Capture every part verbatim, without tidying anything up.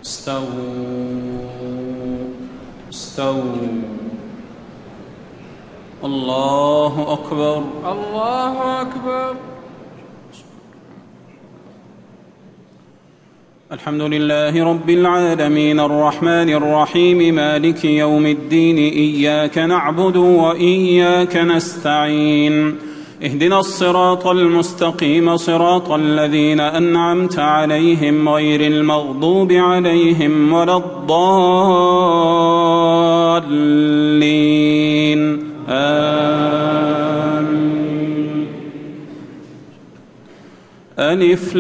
استووا استووا. الله أكبر الله أكبر. الحمد لله رب العالمين الرحمن الرحيم مالك يوم الدين. إياك نعبد وإياك نستعين. اهدنا الصراط المستقيم صراط الذين أنعمت عليهم غير المغضوب عليهم ولا الضالين. آمين. ألف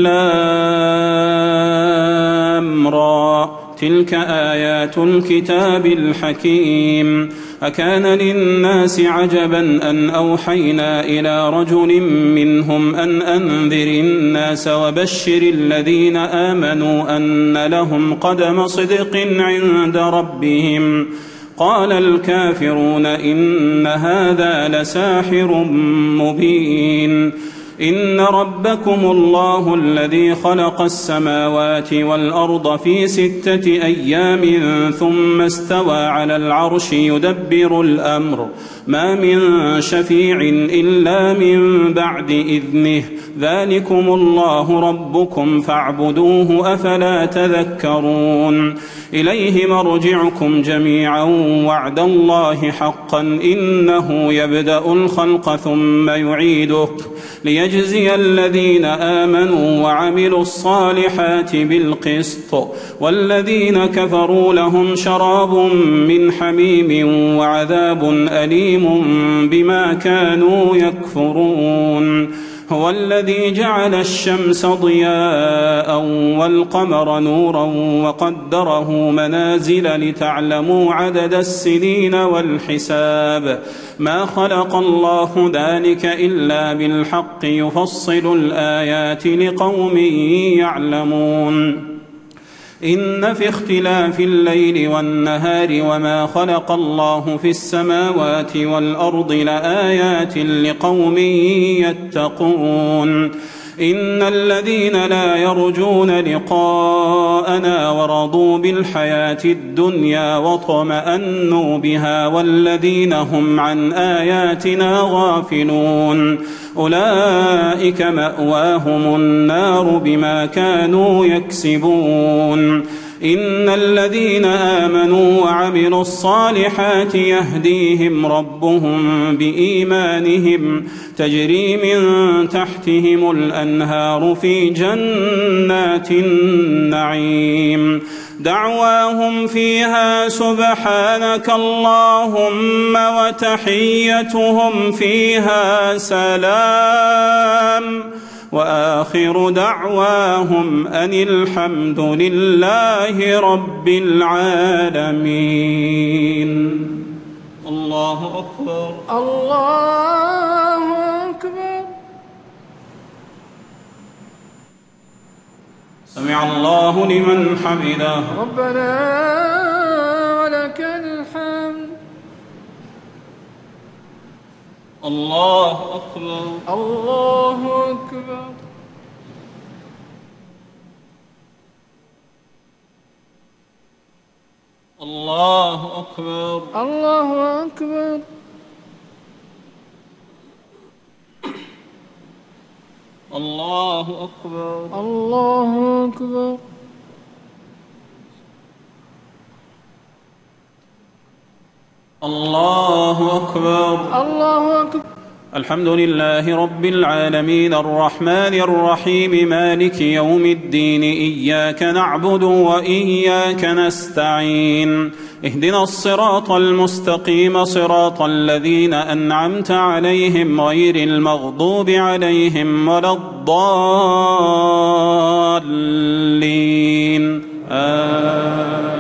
لام را تلك آيات الكتاب الحكيم. أكان للناس عجبا أن أوحينا إلى رجل منهم أن أنذر الناس وبشر الذين آمنوا أن لهم قدم صدق عند ربهم. قال الكافرون إن هذا لساحر مبين. إن ربكم الله الذي خلق السماوات والأرض في ستة أيام ثم استوى على العرش يدبر الأمر ما من شفيع إلا من بعد إذنه ذلكم الله ربكم فاعبدوه أفلا تذكرون. إليه مرجعكم جميعا وعد الله حقا إنه يبدأ الخلق ثم يعيده ليجزي الذين آمنوا وعملوا الصالحات بالقسط والذين كفروا لهم شراب من حميم وعذاب أليم بما كانوا يكفرون. هو الذي جعل الشمس ضياء والقمر نورا وقدره منازل لتعلموا عدد السنين والحساب ما خلق الله ذلك إلا بالحق يفصل الآيات لقوم يعلمون. إن في اختلاف الليل والنهار وما خلق الله في السماوات والأرض لآيات لقوم يتقون. إن الذين لا يرجون لقاءنا ورضوا بالحياة الدنيا واطمأنوا بها والذين هم عن آياتنا غافلون أولئك مأواهم النار بما كانوا يكسبون. إن الذين آمنوا وعملوا الصالحات يهديهم ربهم بإيمانهم تجري من تحتهم الأنهار في جنات النعيم دعواهم فيها سبحانك اللهم وتحيتهم فيها سلام وآخر دعواهم أن الحمد لله رب العالمين. الله أكبر الله أكبر. سمع الله لمن حمده. ربنا ولك الحمد. الله أكبر الله أكبر. الله أكبر الله أكبر. الله أكبر الله أكبر. الله أكبر الله أكبر. الحمد لله رب العالمين الرحمن الرحيم مالك يوم الدين. إياك نعبد وإياك نستعين. اهدنا الصراط المستقيم صراط الذين أنعمت عليهم غير المغضوب عليهم ولا الضالين. آمين.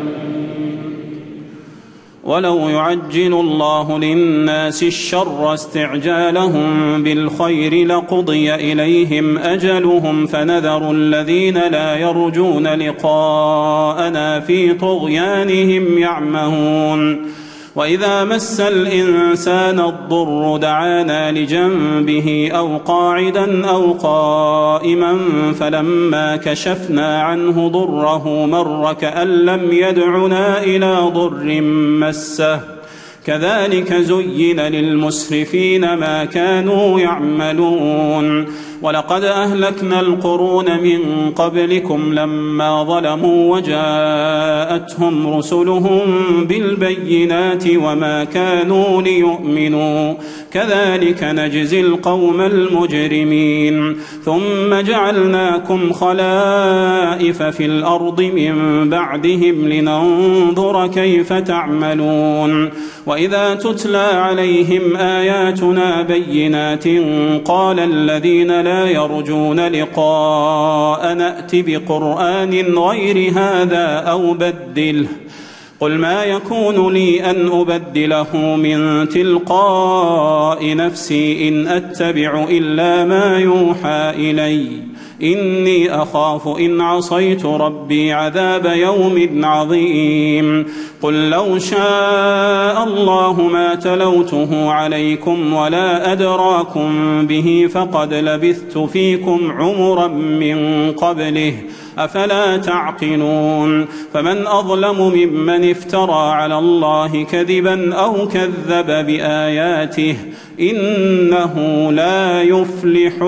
ولو يعجل الله للناس الشر استعجالهم بالخير لقضي إليهم أجلهم فنذر الذين لا يرجون لقاءنا في طغيانهم يعمهون. وإذا مس الإنسان الضر دعانا لجنبه أو قاعدا أو قائما فلما كشفنا عنه ضره مر كأن لم يدعنا إلى ضر مسه كذلك زين للمسرفين ما كانوا يعملون ولقد أهلكنا القرون من قبلكم لما ظلموا وجاءتهم رسلهم بالبينات وما كانوا ليؤمنوا كذلك نجزي القوم المجرمين ثم جعلناكم خلائف في الأرض من بعدهم لننظر كيف تعملون وإذا تتلى عليهم آياتنا بينات قال الذين لا يرجون لقاء نأت بقرآن غير هذا أو بدله قل ما يكون لي أن أبدله من تلقاء نفسي إن أتبع إلا ما يوحى إلي إني أخاف إن عصيت ربي عذاب يوم عظيم قل لو شاء الله ما تلوته عليكم ولا أدراكم به فقد لبثت فيكم عمرا من قبله أفلا تعقلون فمن أظلم ممن افترى على الله كذبا أو كذب بآياته إنه لا يفلح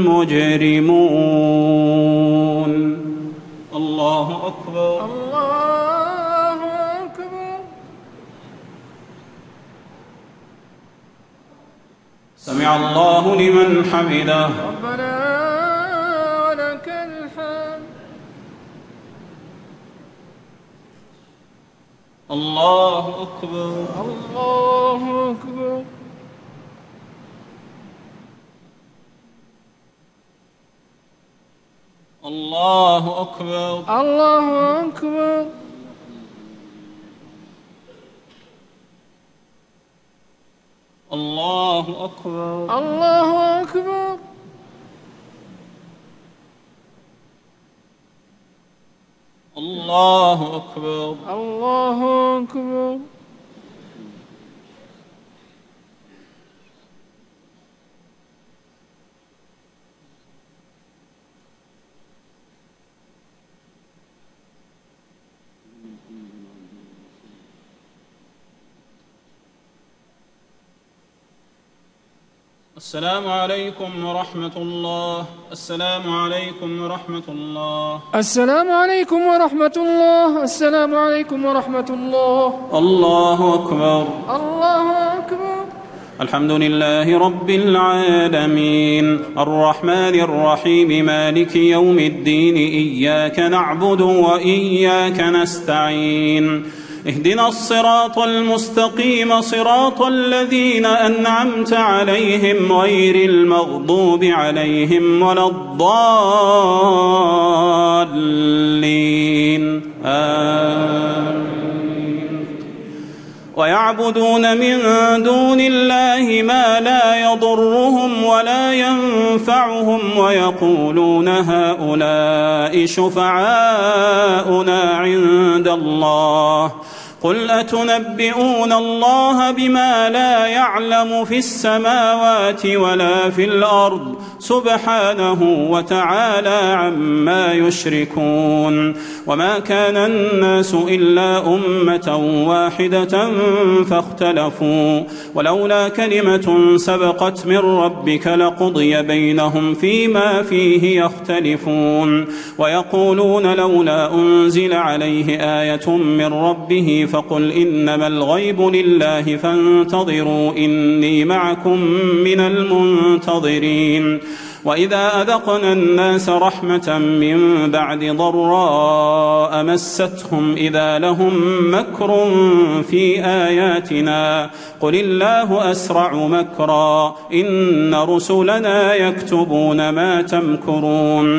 المجرمون الله أكبر الله أكبر سمع الله لمن حمده ربنا ولك الحمد الله أكبر الله أكبر الله أكبر الله أكبر الله أكبر الله أكبر الله أكبر الله أكبر السلام عليكم ورحمة الله السلام عليكم ورحمة الله السلام عليكم ورحمة الله السلام عليكم ورحمة الله الله أكبر الله أكبر الحمد لله رب العالمين الرحمن الرحيم مالك يوم الدين إياك نعبد وإياك نستعين اهدنا الصراط المستقيم صراط الذين أنعمت عليهم غير المغضوب عليهم ولا الضالين آمين ويعبدون من دون الله ما لا يضرهم ولا ينفعهم ويقولون هؤلاء شفعاؤنا عند الله قل أتنبئون الله بما لا يعلم في السماوات ولا في الأرض سبحانه وتعالى عما يشركون وما كان الناس إلا أمة واحدة فاختلفوا ولولا كلمة سبقت من ربك لقضي بينهم فيما فيه يختلفون ويقولون لولا أنزل عليه آية من ربه فقل إنما الغيب لله فانتظروا إني معكم من المنتظرين وإذا أذقنا الناس رحمة من بعد ضراء مستهم إذا لهم مكر في آياتنا قل الله أسرع مكرا إن رسلنا يكتبون ما تمكرون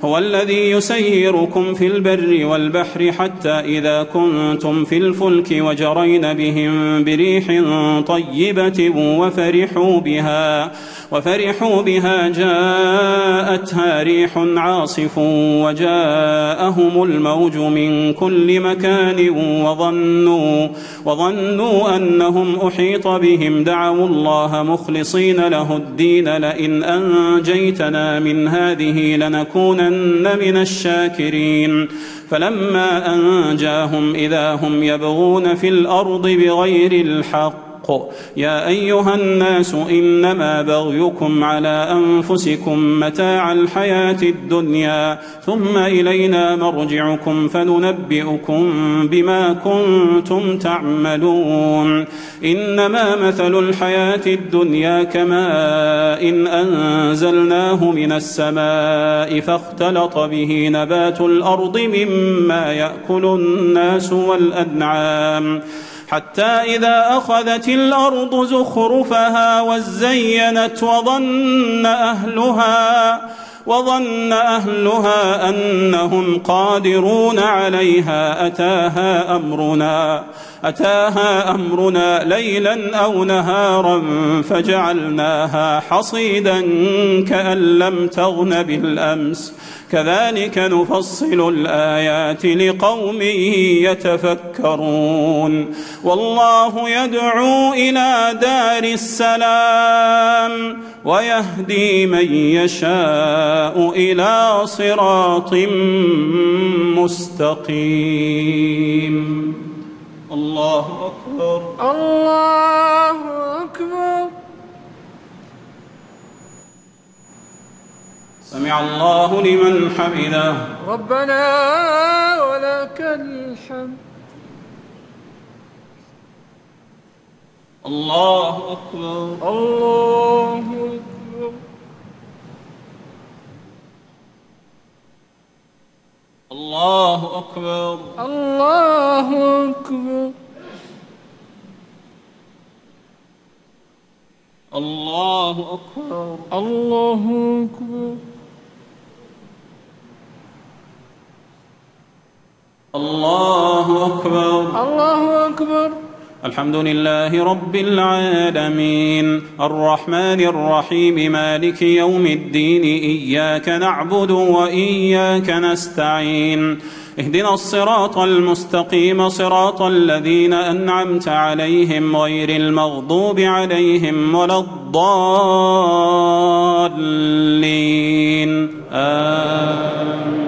هو الذي يسيركم في البر والبحر حتى إذا كنتم في الفلك وجرين بهم بريح طيبة وفرحوا بها وفرحوا بها جاءتها ريح عاصف وجاءهم الموج من كل مكان وظنوا, وظنوا أنهم أحيط بهم دعوا الله مخلصين له الدين لئن أنجيتنا من هذه لنكونن من الشاكرين فلما أنجاهم إذا هم يبغون في الأرض بغير الحق يا أيها الناس إنما بغيكم على أنفسكم متاع الحياة الدنيا ثم إلينا مرجعكم فننبئكم بما كنتم تعملون إنما مثل الحياة الدنيا كماء إن أنزلناه من السماء فاختلط به نبات الأرض مما يأكل الناس والأنعام حتى إذا أخذت الأرض زخرفها وزينت وظن أهلها وظن أهلها أنهم قادرون عليها أتاها أمرنا أتاها أمرنا ليلا أو نهارا فجعلناها حصيدا كأن لم تغن بالأمس كذلك نفصل الآيات لقوم يتفكرون والله يدعو إلى دار السلام ويهدي من يشاء إلى صراط مستقيم الله أكبر الله أكبر سمع الله لمن حمده ربنا ولك الحمد الله أكبر الله أكبر الله أكبر الله أكبر الله أكبر الله أكبر الله أكبر الله أكبر الحمد لله رب العالمين الرحمن الرحيم مالك يوم الدين إياك نعبد وإياك نستعين اهدنا الصراط المستقيم صراط الذين أنعمت عليهم غير المغضوب عليهم ولا الضالين آمين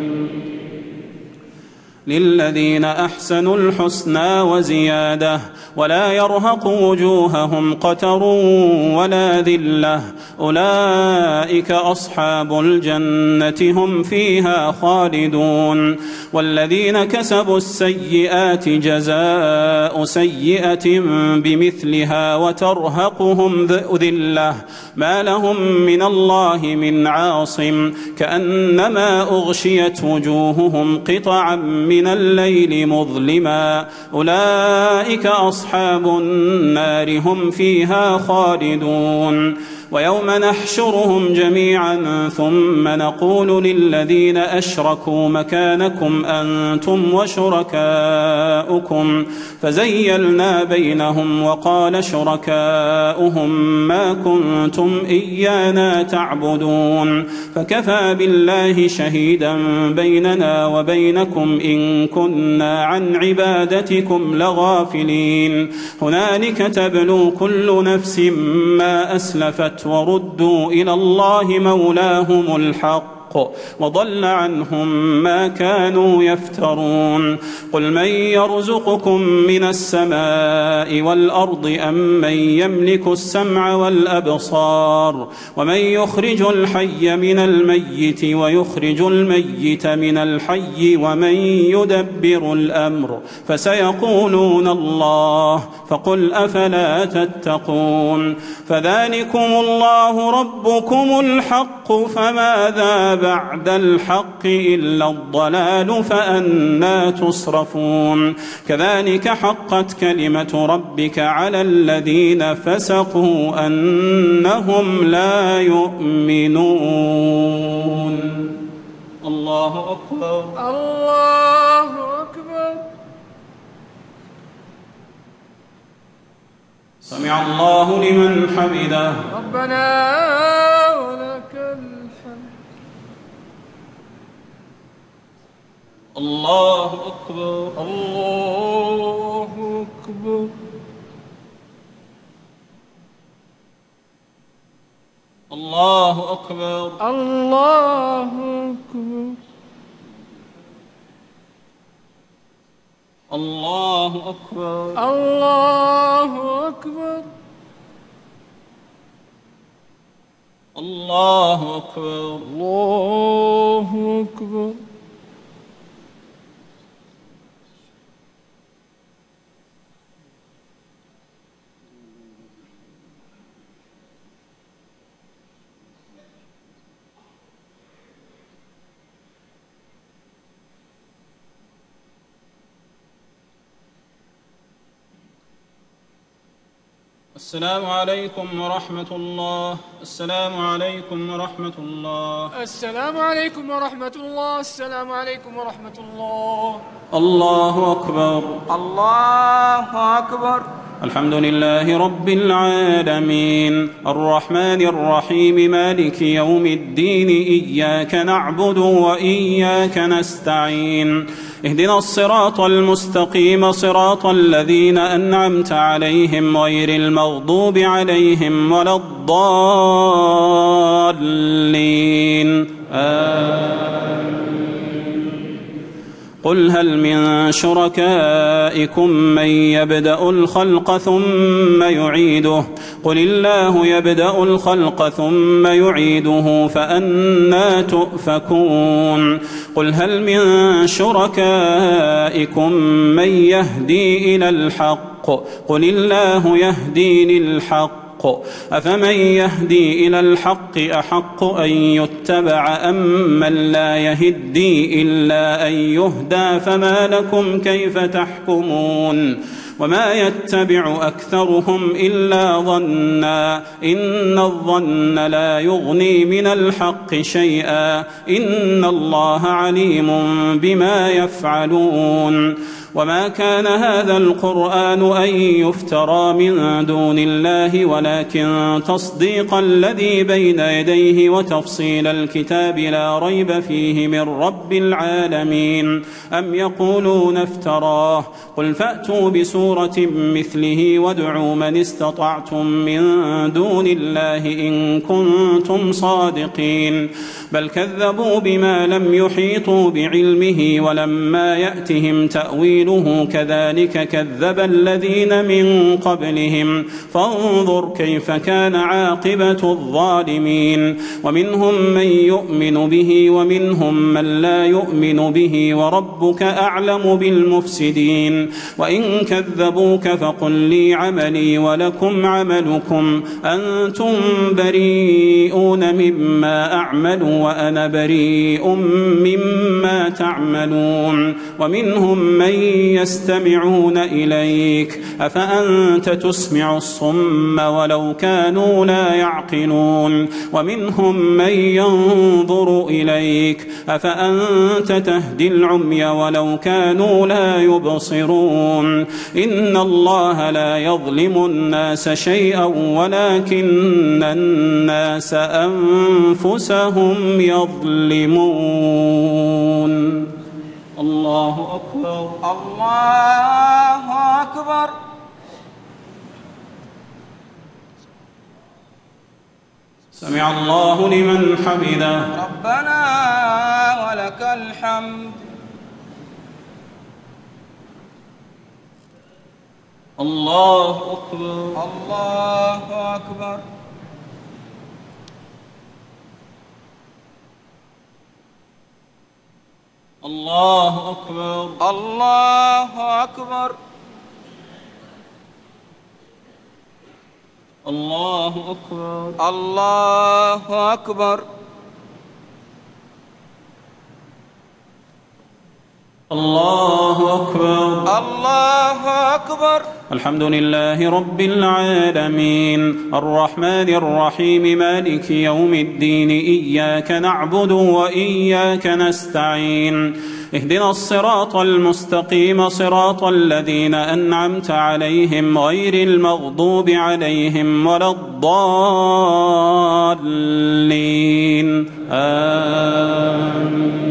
للذين أحسنوا الحسنى وزيادة ولا يرهق وجوههم قتر ولا ذلة أولئك أصحاب الجنة هم فيها خالدون والذين كسبوا السيئات جزاء سيئة بمثلها وترهقهم ذلة ما لهم من الله من عاصم كأنما أغشيت وجوههم قطعا من الليل مظلما أولئك أصحاب النار هم فيها خالدون ويوم نحشرهم جميعا ثم نقول للذين أشركوا مكانكم أنتم وشركاؤكم فزيلنا بينهم وقال شركاؤهم ما كنتم إيانا تعبدون فكفى بالله شهيدا بيننا وبينكم إن كنا عن عبادتكم لغافلين هنالك تبلو كل نفس ما أسلفت وردوا إلى الله مولاهم الحق وضل عنهم ما كانوا يفترون قل من يرزقكم من السماء والأرض أم من يملك السمع والأبصار ومن يخرج الحي من الميت ويخرج الميت من الحي ومن يدبر الأمر فسيقولون الله فقل أفلا تتقون فذلكم الله ربكم الحق فماذا بعد الحق إلا الضلال فأنى تصرفون كذلك حقت كلمة ربك على الذين فسقوا أنهم لا يؤمنون الله أكبر. الله أكبر. سمع الله لمن حمده. ربنا ولك الحمد. الله أكبر. الله أكبر. الله أكبر. الله أكبر. الله أكبر. الله أكبر. الله أكبر. الله أكبر. السلام عليكم ورحمة الله. السلام عليكم ورحمة الله. السلام عليكم ورحمة الله. السلام عليكم ورحمة الله. الله أكبر. الله أكبر. الحمد لله رب العالمين الرحمن الرحيم مالك يوم الدين إياك نعبد وإياك نستعين اهدنا الصراط المستقيم صراط الذين أنعمت عليهم غير المغضوب عليهم ولا الضالين آمين. قل هل من شركائكم من يبدأ الخلق ثم يعيده قل الله يبدأ الخلق ثم يعيده فأنى تؤفكون قل هل من شركائكم من يهدي إلى الحق قل الله يهدي للحق أفمن يهدي إلى الحق أحق أن يتبع أم من لا يهدي إلا أن يهدى فما لكم كيف تحكمون وما يتبع أكثرهم إلا ظنا إن الظن لا يغني من الحق شيئا إن الله عليم بما يفعلون وما كان هذا القرآن أن يفترى من دون الله ولكن تصديق الذي بين يديه وتفصيل الكتاب لا ريب فيه من رب العالمين أم يقولون افتراه قل فأتوا بسورة مثله وادعوا من استطعتم من دون الله إن كنتم صادقين بل كذبوا بما لم يحيطوا بعلمه ولما يأتهم تأويل كذلك كذب الذين من قبلهم فانظر كيف كان عاقبة الظالمين ومنهم من يؤمن به ومنهم من لا يؤمن به وربك أعلم بالمفسدين وإن كذبوك فقل لي عملي ولكم عملكم أنتم بريئون مما أعمل وأنا بريء مما تعملون ومنهم من يستمعون إليك أفأنت تسمع الصم ولو كانوا لا يعقلون ومنهم من ينظر إليك أفأنت تهدي العمي ولو كانوا لا يبصرون إن الله لا يظلم الناس شيئا ولكن الناس أنفسهم يظلمون الله أكبر. الله أكبر. سمع الله لمن حمده. ربنا ولك الحمد. الله أكبر. الله أكبر. الله أكبر. الله أكبر. الله أكبر. الله أكبر. الله أكبر. الله أكبر. الحمد لله رب العالمين الرحمن الرحيم مالك يوم الدين إياك نعبد وإياك نستعين اهدنا الصراط المستقيم صراط الذين أنعمت عليهم غير المغضوب عليهم ولا الضالين آمين.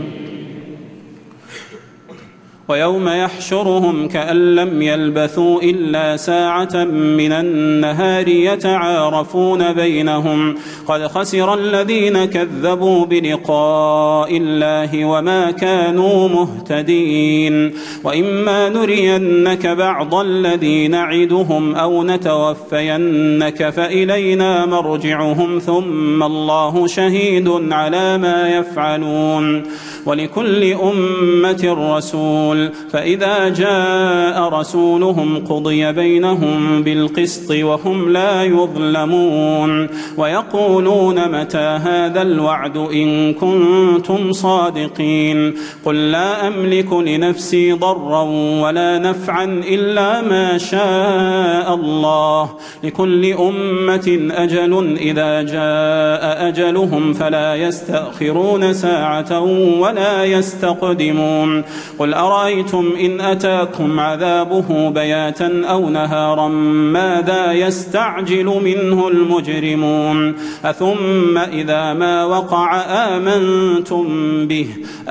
ويوم يحشرهم كأن لم يلبثوا إلا ساعة من النهار يتعارفون بينهم قد خسر الذين كذبوا بلقاء الله وما كانوا مهتدين وإما نرينك بعض الذي نعدهم أو نتوفينك فإلينا مرجعهم ثم الله شهيد على ما يفعلون ولكل أمة رسول فإذا جاء رسولهم قضي بينهم بالقسط وهم لا يظلمون ويقولون متى هذا الوعد إن كنتم صادقين قل لا أملك لنفسي ضرا ولا نفعا إلا ما شاء الله لكل أمة أجل إذا جاء أجلهم فلا يستأخرون ساعة ولا يستقدمون قل أرأيتم إن أتاكم عذابه بياتا أو نهارا ماذا يستعجل منه المجرمون أثم إذا ما وقع آمنتم به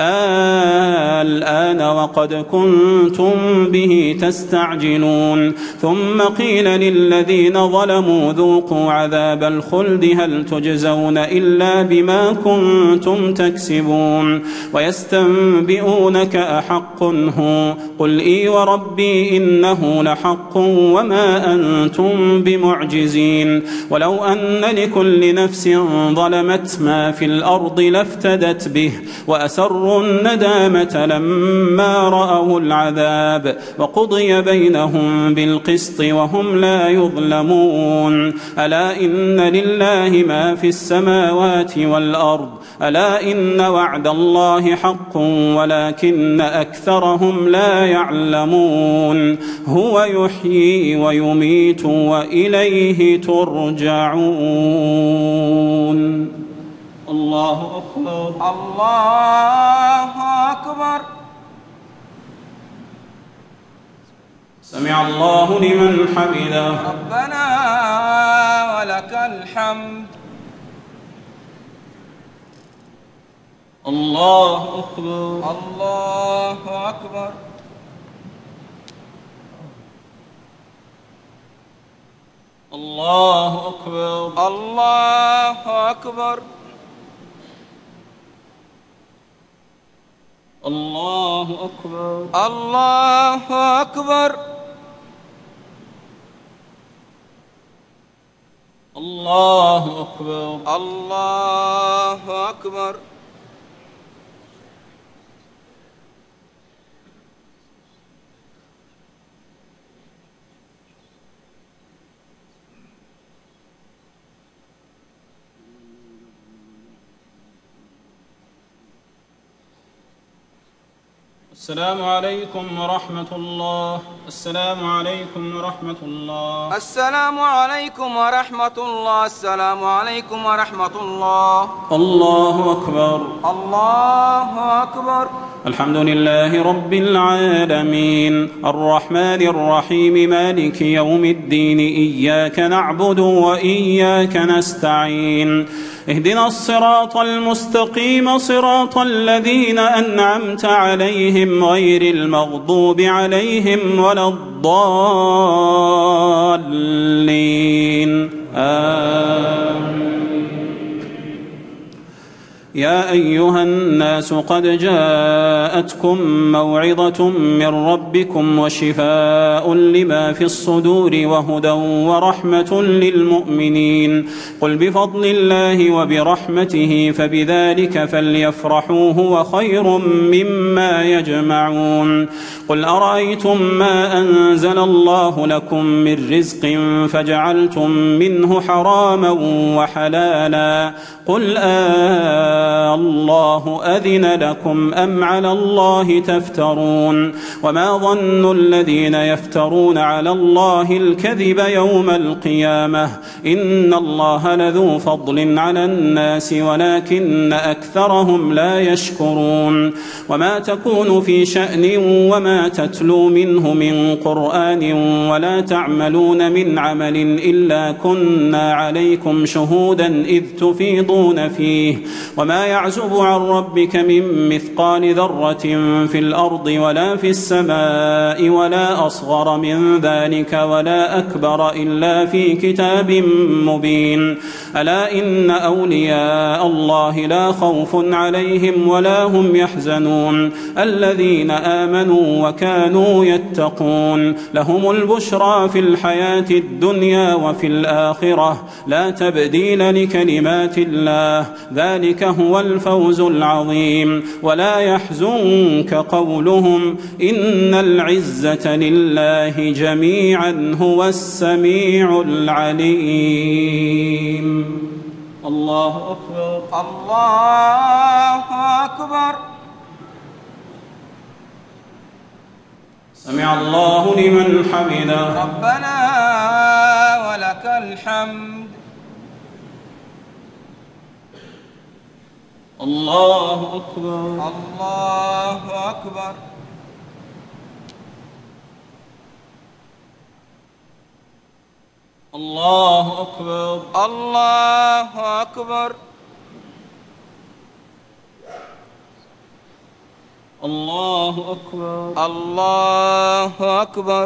الآن وقد كنتم به تستعجلون ثم قيل للذين ظلموا ذوقوا عذاب الخلد هل تجزون إلا بما كنتم تكسبون ويستنبئونك أحق هو قل إي وربي إنه لحق وما أنتم بمعجزين ولو أن لكل نفس ظلمت ما في الأرض لافتدت به وأسروا الندامة لما رأوا العذاب وقضي بينهم بالقسط وهم لا يظلمون ألا إن لله ما في السماوات والأرض ألا إن وعد الله حق ولكن أكثرهم لا يعلمون هو يحيي ويميت وإليه ترجعون. الله أكبر. الله أكبر. سمع الله لمن حمده. ربنا ولك الحمد. الله أكبر. الله أكبر. الله أكبر. الله أكبر. الله أكبر. الله أكبر. الله أكبر. الله أكبر. السلام عليكم ورحمة الله. السلام عليكم ورحمة الله. السلام عليكم ورحمة الله. السلام عليكم ورحمة الله. الله أكبر. الله أكبر. الحمد لله رب العالمين الرحمن الرحيم مالك يوم الدين إياك نعبد وإياك نستعين اهدنا الصراط المستقيم صراط الذين أنعمت عليهم غير المغضوب عليهم ولا الضالين آمين. يا أيها الناس قد جاءتكم موعظة من ربكم وشفاء لما في الصدور وهدى ورحمة للمؤمنين قل بفضل الله وبرحمته فبذلك فليفرحوا هو خير مما يجمعون قل أرأيتم ما أنزل الله لكم من رزق فجعلتم منه حراما وحلالا قل آه الله أذن لكم أم على الله تفترون وما ظن الذين يفترون على الله الكذب يوم القيامة إن الله لذو فضل على الناس ولكن أكثرهم لا يشكرون وما تكون في شأن وما تتلو منه من قرآن ولا تعملون من عمل إلا كنا عليكم شهودا إذ تفيضون فيه وما يعزب عن ربك من مثقال ذرة في الأرض ولا في السماء ولا أصغر من ذلك ولا أكبر إلا في كتاب مبين ألا إن أولياء الله لا خوف عليهم ولا هم يحزنون الذين آمنوا وكانوا يتقون لهم البشرى في الحياة الدنيا وفي الآخرة لا تبديل لكلمات الله ذلك هو الفوز العظيم ولا يحزنك قولهم إن العزة لله جميعا هو السميع العليم الله أكبر الله أكبر سمع الله لمن حمده ربنا ولك الحمد الله أكبر الله أكبر الله أكبر الله أكبر الله أكبر الله أكبر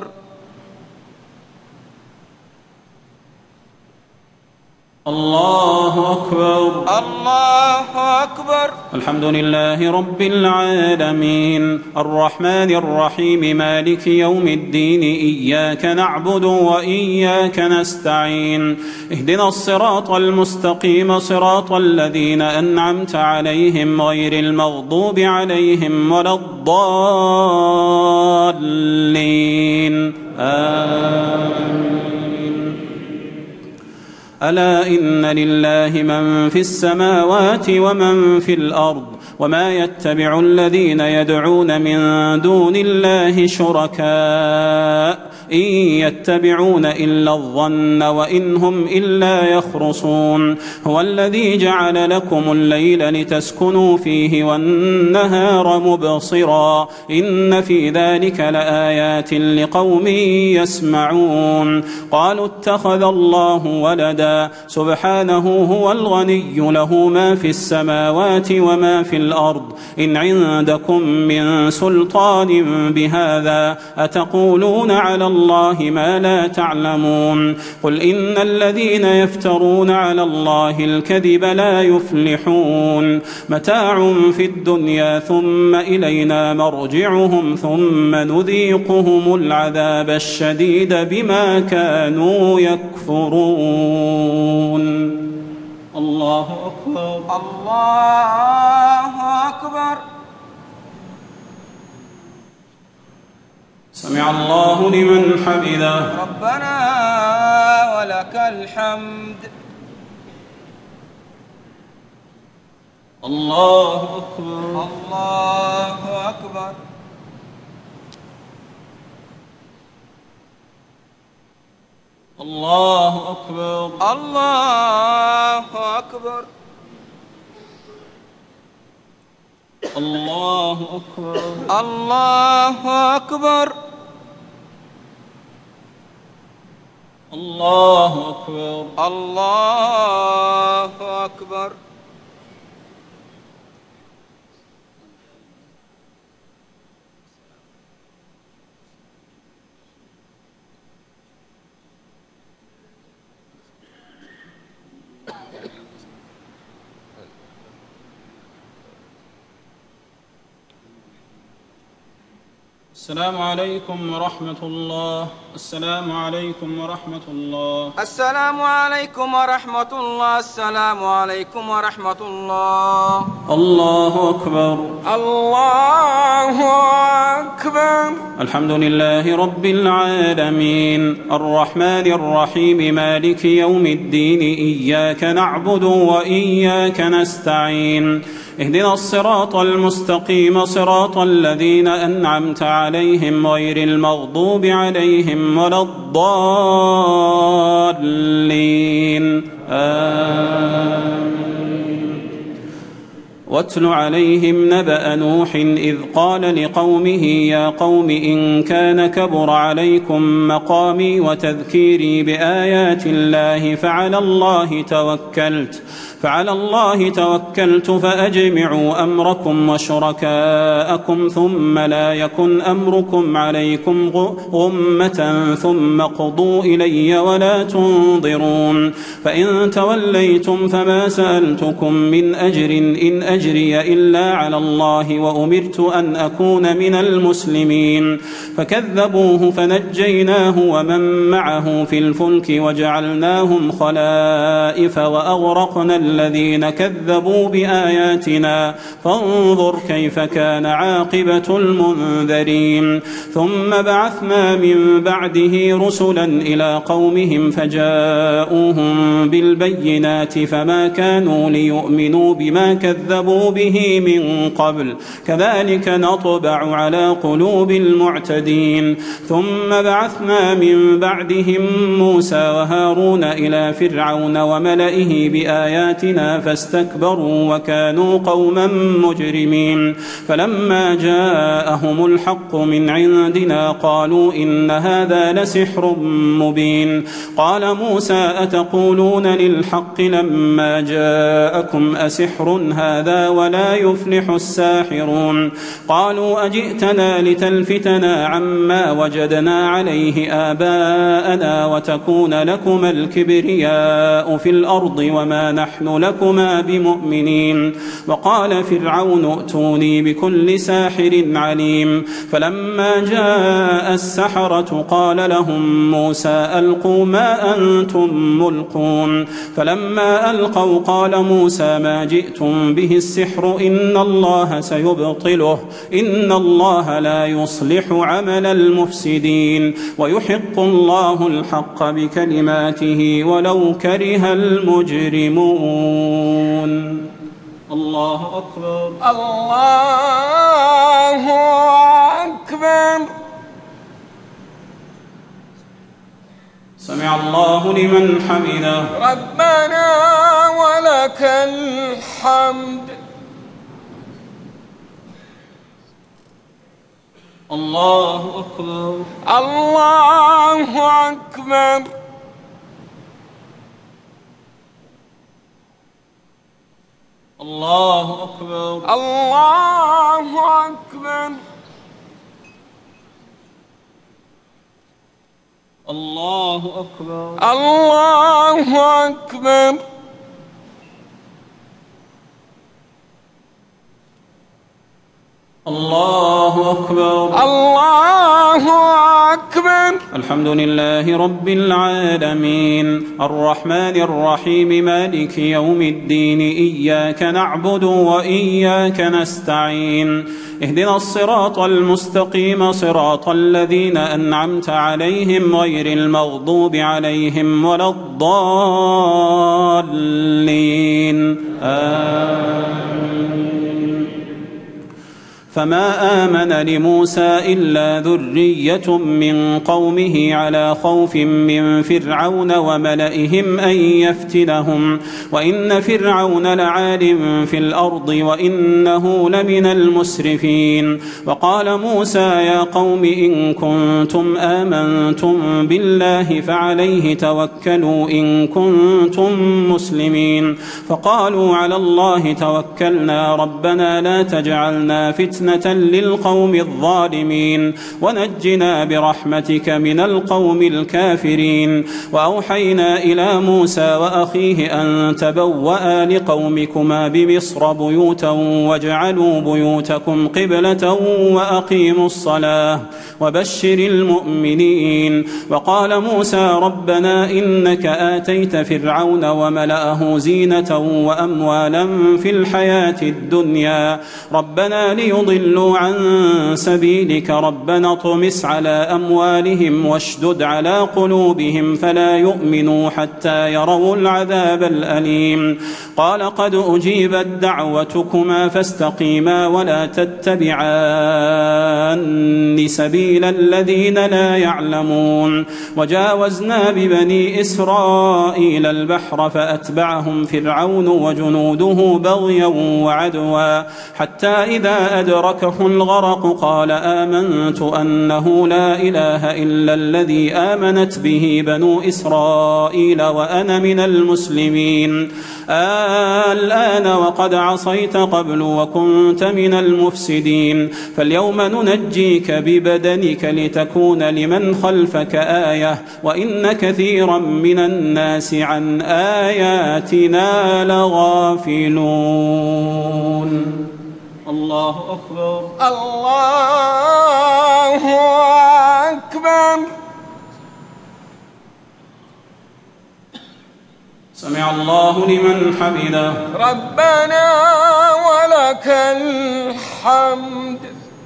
الله أكبر الله أكبر الحمد لله رب العالمين الرحمن الرحيم مالك يوم الدين إياك نعبد وإياك نستعين اهدنا الصراط المستقيم صراط الذين أنعمت عليهم غير المغضوب عليهم ولا الضالين آمين ألا إن لله من في السماوات ومن في الأرض وما يتبع الذين يدعون من دون الله شركاء إن يتبعون إلا الظن وإن هم إلا يخرصون هو الذي جعل لكم الليل لتسكنوا فيه والنهار مبصرا إن في ذلك لآيات لقوم يسمعون قالوا اتخذ الله ولدا سبحانه هو الغني له ما في السماوات وما في الأرض إن عندكم من سلطان بهذا أتقولون على الله ما لا تعلمون قل إن الذين يفترون على الله الكذب لا يفلحون متاع في الدنيا ثم إلينا مرجعهم ثم نذيقهم العذاب الشديد بما كانوا يكفرون الله أكبر الله أكبر سمع الله لمن حمده ربنا ولك الحمد الله أكبر الله أكبر الله أكبر الله أكبر الله أكبر الله أكبر الله أكبر الله أكبر السلام عليكم ورحمة الله السلام عليكم ورحمة الله السلام عليكم ورحمة الله السلام عليكم ورحمة الله الله أكبر الله أكبر الحمد لله رب العالمين الرحمن الرحيم مالك يوم الدين إياك نعبد وإياك نستعين اهدنا الصراط المستقيم صراط الذين أنعمت عليهم غير المغضوب عليهم ولا الضالين آمين. واتل عليهم نبأ نوح إذ قال لقومه يا قوم إن كان كبر عليكم مقامي وتذكيري بآيات الله فعلى الله توكلت فعلى الله توكلت فأجمعوا أمركم وشركاءكم ثم لا يكن أمركم عليكم غمة ثم قضوا إلي ولا تنظرون فإن توليتم فما سألتكم من أجر إن أجري إلا على الله وأمرت أن أكون من المسلمين فكذبوه فنجيناه ومن معه في الفلك وجعلناهم خلائف وأغرقنا الذين كذبوا بآياتنا فانظر كيف كان عاقبة المنذرين ثم بعثنا من بعده رسلا إلى قومهم فجاءوهم بالبينات فما كانوا ليؤمنوا بما كذبوا به من قبل كذلك نطبع على قلوب المعتدين ثم بعثنا من بعدهم موسى وهارون إلى فرعون وملئه بآيات فاستكبروا وكانوا قوما مجرمين فلما جاءهم الحق من عندنا قالوا إن هذا لسحر مبين قال موسى أتقولون للحق لما جاءكم أسحر هذا ولا يفلح الساحرون قالوا أجئتنا لتلفتنا عما وجدنا عليه آباءنا وتكون لكما الكبرياء في الأرض وما نحن لكما بمؤمنين وقال فرعون ائتوني بكل ساحر عليم فلما جاء السحرة قال لهم موسى ألقوا ما أنتم ملقون فلما ألقوا قال موسى ما جئتم به السحر إن الله سيبطله إن الله لا يصلح عمل المفسدين ويحق الله الحق بكلماته ولو كره المجرمون الله أكبر الله أكبر سمع الله لمن حمده ربنا ولك الحمد الله أكبر الله أكبر الله أكبر الله أكبر الله أكبر الله أكبر الله أكبر الله أكبر الحمد لله رب العالمين الرحمن الرحيم مالك يوم الدين إياك نعبد وإياك نستعين اهدنا الصراط المستقيم صراط الذين أنعمت عليهم غير المغضوب عليهم ولا الضالين آمين فما آمن لموسى إلا ذرية من قومه على خوف من فرعون وملئهم أن يفتنهم وإن فرعون لعال في الأرض وإنه لمن المسرفين وقال موسى يا قوم إن كنتم آمنتم بالله فعليه توكلوا إن كنتم مسلمين فقالوا على الله توكلنا ربنا لا تجعلنا فتنة للقوم الظالمين ونجنا برحمتك من القوم الكافرين وأوحينا إلى موسى وأخيه أن تبوأ لقومكما بمصر بيوتا واجعلوا بيوتكم قبلة وأقيموا الصلاة وبشر المؤمنين وقال موسى ربنا إنك آتيت فرعون وملأه زينة وأموالا في الحياة الدنيا ربنا ليضلوا ليضلوا عن سبيلك ربنا اطمس على أموالهم واشدد على قلوبهم فلا يؤمنوا حتى يروا العذاب الأليم قال قد أجيبت دعوتكما فاستقيما ولا تتبعان سبيل الذين لا يعلمون وجاوزنا ببني إسرائيل البحر فأتبعهم فرعون وجنوده بغيا وعدوا حتى إذا أدركه الغرق قال آمنت أنه لا إله إلا الذي آمنت به بنو إسرائيل وأنا من المسلمين الآن وقد عصيت قبل وكنت من المفسدين فاليوم ننجيك ببدنك لتكون لمن خلفك آية وإن كثيرا من الناس عن آياتنا لغافلون الله أكبر الله أكبر سمع الله لمن حمده ربنا ولك الحمد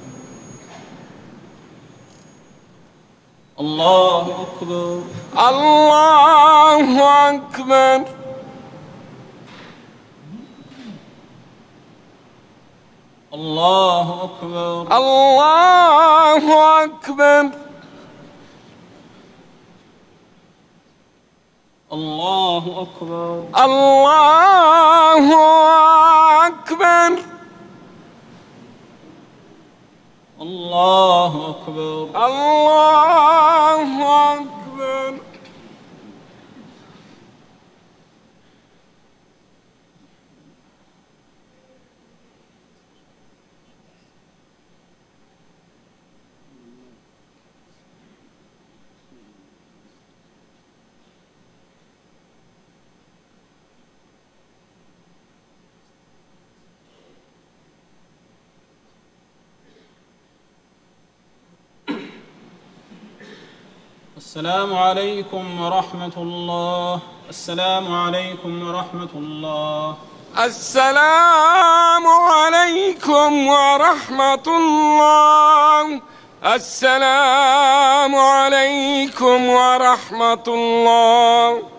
الله أكبر الله أكبر الله أكبر الله أكبر الله أكبر الله أكبر الله أكبر الله أكبر السلام عليكم ورحمة الله السلام عليكم ورحمة الله السلام عليكم ورحمة الله السلام عليكم ورحمة الله